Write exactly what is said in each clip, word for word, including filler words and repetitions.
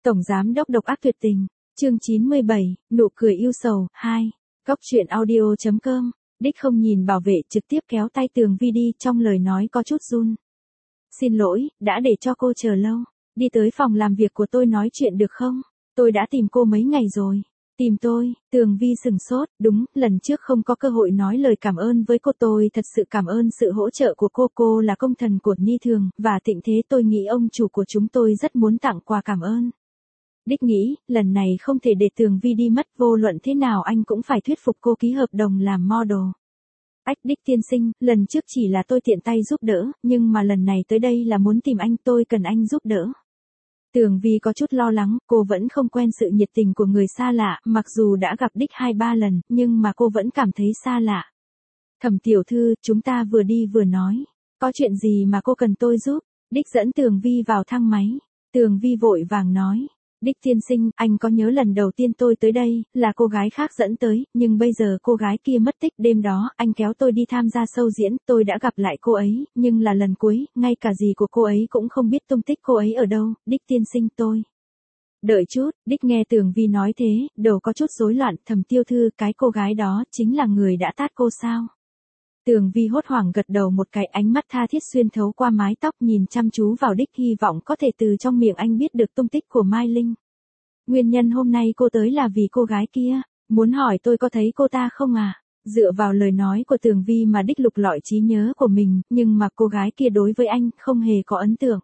Tổng giám đốc độc ác tuyệt tình, chương chín mươi bảy, nụ cười yêu sầu, hai. Góc truyện audio chấm com, Đích không nhìn bảo vệ trực tiếp kéo tay Tường Vi đi, trong lời nói có chút run. Xin lỗi, đã để cho cô chờ lâu. Đi tới phòng làm việc của tôi nói chuyện được không? Tôi đã tìm cô mấy ngày rồi. Tìm tôi, Tường Vi sừng sốt, đúng, lần trước không có cơ hội nói lời cảm ơn với cô, tôi thật sự cảm ơn sự hỗ trợ của cô, cô là công thần của Ni Thường, và Thịnh Thế, tôi nghĩ ông chủ của chúng tôi rất muốn tặng quà cảm ơn. Đích nghĩ, lần này không thể để Tường Vi đi mất, vô luận thế nào anh cũng phải thuyết phục cô ký hợp đồng làm model. Ách, Đích tiên sinh, lần trước chỉ là tôi tiện tay giúp đỡ, nhưng mà lần này tới đây là muốn tìm anh, tôi cần anh giúp đỡ. Tường Vi có chút lo lắng, cô vẫn không quen sự nhiệt tình của người xa lạ, mặc dù đã gặp Đích hai ba lần, nhưng mà cô vẫn cảm thấy xa lạ. Thẩm tiểu thư, chúng ta vừa đi vừa nói. Có chuyện gì mà cô cần tôi giúp? Đích dẫn Tường Vi vào thang máy. Tường Vi vội vàng nói. Đích tiên sinh, anh có nhớ lần đầu tiên tôi tới đây, là cô gái khác dẫn tới, nhưng bây giờ cô gái kia mất tích, đêm đó, anh kéo tôi đi tham gia show diễn, tôi đã gặp lại cô ấy, nhưng là lần cuối, ngay cả gì của cô ấy cũng không biết tung tích cô ấy ở đâu, Đích tiên sinh tôi. Đợi chút, Đích nghe Tường Vi nói thế, đầu có chút rối loạn, Thẩm tiểu thư, cái cô gái đó, chính là người đã tát cô sao? Tường Vi hốt hoảng gật đầu một cái, ánh mắt tha thiết xuyên thấu qua mái tóc nhìn chăm chú vào Đích, hy vọng có thể từ trong miệng anh biết được tung tích của Mai Linh. Nguyên nhân hôm nay cô tới là vì cô gái kia, muốn hỏi tôi có thấy cô ta không à? Dựa vào lời nói của Tường Vi mà Đích lục lọi trí nhớ của mình, nhưng mà cô gái kia đối với anh không hề có ấn tượng.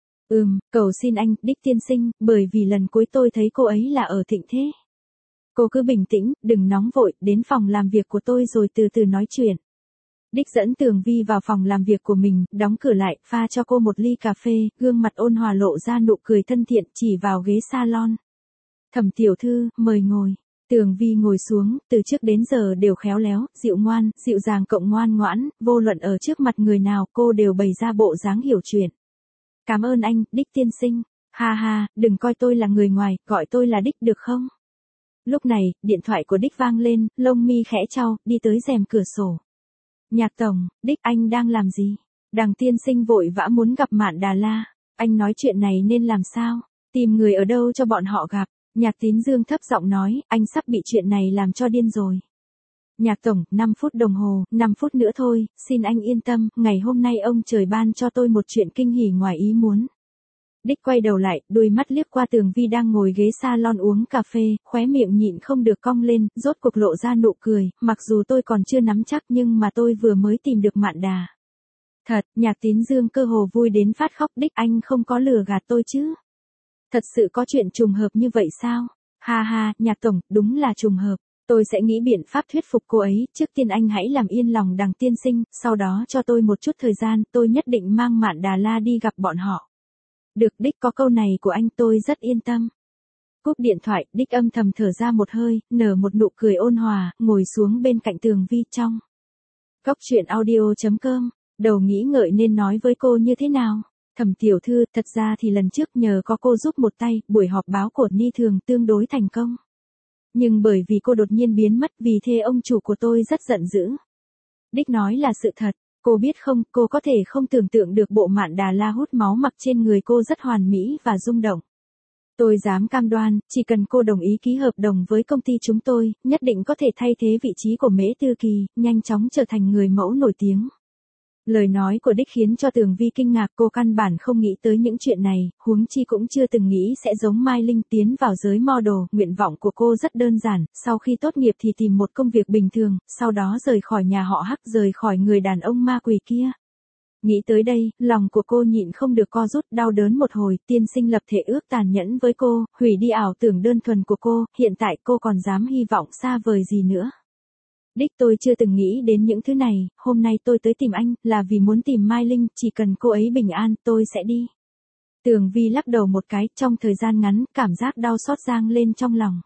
Ừm, cầu xin anh, Đích tiên sinh, bởi vì lần cuối tôi thấy cô ấy là ở Thịnh Thế. Cô cứ bình tĩnh, đừng nóng vội, đến phòng làm việc của tôi rồi từ từ nói chuyện. Đích dẫn Tường Vi vào phòng làm việc của mình, đóng cửa lại, pha cho cô một ly cà phê, gương mặt ôn hòa lộ ra nụ cười thân thiện, chỉ vào ghế salon. Thẩm tiểu thư, mời ngồi. Tường Vi ngồi xuống, từ trước đến giờ đều khéo léo, dịu ngoan, dịu dàng cộng ngoan ngoãn, vô luận ở trước mặt người nào, cô đều bày ra bộ dáng hiểu chuyện. Cảm ơn anh, Đích tiên sinh. Ha ha, đừng coi tôi là người ngoài, gọi tôi là Đích được không? Lúc này, điện thoại của Đích vang lên, lông mi khẽ chau, đi tới rèm cửa sổ. Nhạc tổng, Đích, anh đang làm gì? Đằng tiên sinh vội vã muốn gặp Mạn Đà La. Anh nói chuyện này nên làm sao? Tìm người ở đâu cho bọn họ gặp? Nhạc Tín Dương thấp giọng nói, anh sắp bị chuyện này làm cho điên rồi. Nhạc tổng, năm phút đồng hồ, năm phút nữa thôi, xin anh yên tâm, ngày hôm nay ông trời ban cho tôi một chuyện kinh hỉ ngoài ý muốn. Đích quay đầu lại, đôi mắt liếc qua Tường Vi đang ngồi ghế salon uống cà phê, khóe miệng nhịn không được cong lên, rốt cuộc lộ ra nụ cười, mặc dù tôi còn chưa nắm chắc nhưng mà tôi vừa mới tìm được Mạn Đà. Thật, Nhạc Tín Dương cơ hồ vui đến phát khóc, Đích anh không có lừa gạt tôi chứ? Thật sự có chuyện trùng hợp như vậy sao? Ha ha, Nhạc tổng, đúng là trùng hợp. Tôi sẽ nghĩ biện pháp thuyết phục cô ấy, trước tiên anh hãy làm yên lòng Đằng tiên sinh, sau đó cho tôi một chút thời gian, tôi nhất định mang Mạn Đà La đi gặp bọn họ. Được, Đích, có câu này của anh tôi rất yên tâm. Cúp điện thoại, Đích âm thầm thở ra một hơi, nở một nụ cười ôn hòa, ngồi xuống bên cạnh Tường Vi trong. Góc truyện audio chấm com, đầu nghĩ ngợi nên nói với cô như thế nào? Thẩm tiểu thư, thật ra thì lần trước nhờ có cô giúp một tay, buổi họp báo của Ni Thường tương đối thành công. Nhưng bởi vì cô đột nhiên biến mất, vì thế ông chủ của tôi rất giận dữ. Đích nói là sự thật. Cô biết không, cô có thể không tưởng tượng được bộ Mạn Đà La hút máu mặc trên người cô rất hoàn mỹ và rung động. Tôi dám cam đoan, chỉ cần cô đồng ý ký hợp đồng với công ty chúng tôi, nhất định có thể thay thế vị trí của Mễ Tư Kỳ, nhanh chóng trở thành người mẫu nổi tiếng. Lời nói của Đích khiến cho Tường Vi kinh ngạc, cô căn bản không nghĩ tới những chuyện này, huống chi cũng chưa từng nghĩ sẽ giống Mai Linh tiến vào giới model, nguyện vọng của cô rất đơn giản, sau khi tốt nghiệp thì tìm một công việc bình thường, sau đó rời khỏi nhà họ Hắc, rời khỏi người đàn ông ma quỷ kia. Nghĩ tới đây, lòng của cô nhịn không được co rút, đau đớn một hồi, tiên sinh lập thể ước tàn nhẫn với cô, hủy đi ảo tưởng đơn thuần của cô, hiện tại cô còn dám hy vọng xa vời gì nữa. Đích, tôi chưa từng nghĩ đến những thứ này, hôm nay tôi tới tìm anh, là vì muốn tìm Mai Linh, chỉ cần cô ấy bình an, tôi sẽ đi. Tường Vi lắc đầu một cái, trong thời gian ngắn, cảm giác đau xót giang lên trong lòng.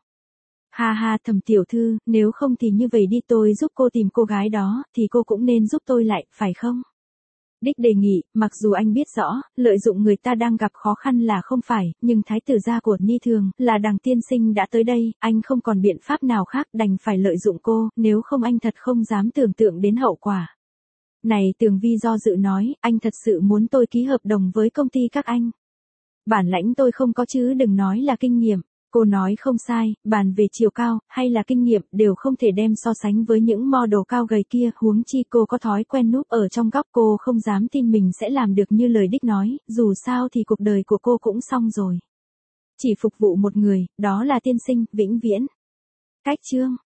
Ha ha, Thẩm tiểu thư, nếu không thì như vậy đi, tôi giúp cô tìm cô gái đó, thì cô cũng nên giúp tôi lại, phải không? Đích đề nghị, mặc dù anh biết rõ, lợi dụng người ta đang gặp khó khăn là không phải, nhưng thái tử gia của Ni Thường, là Đằng tiên sinh đã tới đây, anh không còn biện pháp nào khác, đành phải lợi dụng cô, nếu không anh thật không dám tưởng tượng đến hậu quả. Này, Tường Vi do dự nói, anh thật sự muốn tôi ký hợp đồng với công ty các anh. Bản lãnh tôi không có chứ đừng nói là kinh nghiệm. Cô nói không sai, bàn về chiều cao, hay là kinh nghiệm đều không thể đem so sánh với những model cao gầy kia, huống chi cô có thói quen núp ở trong góc, cô không dám tin mình sẽ làm được như lời đích nói, dù sao thì cuộc đời của cô cũng xong rồi. Chỉ phục vụ một người, đó là tiên sinh, vĩnh viễn. Cách chương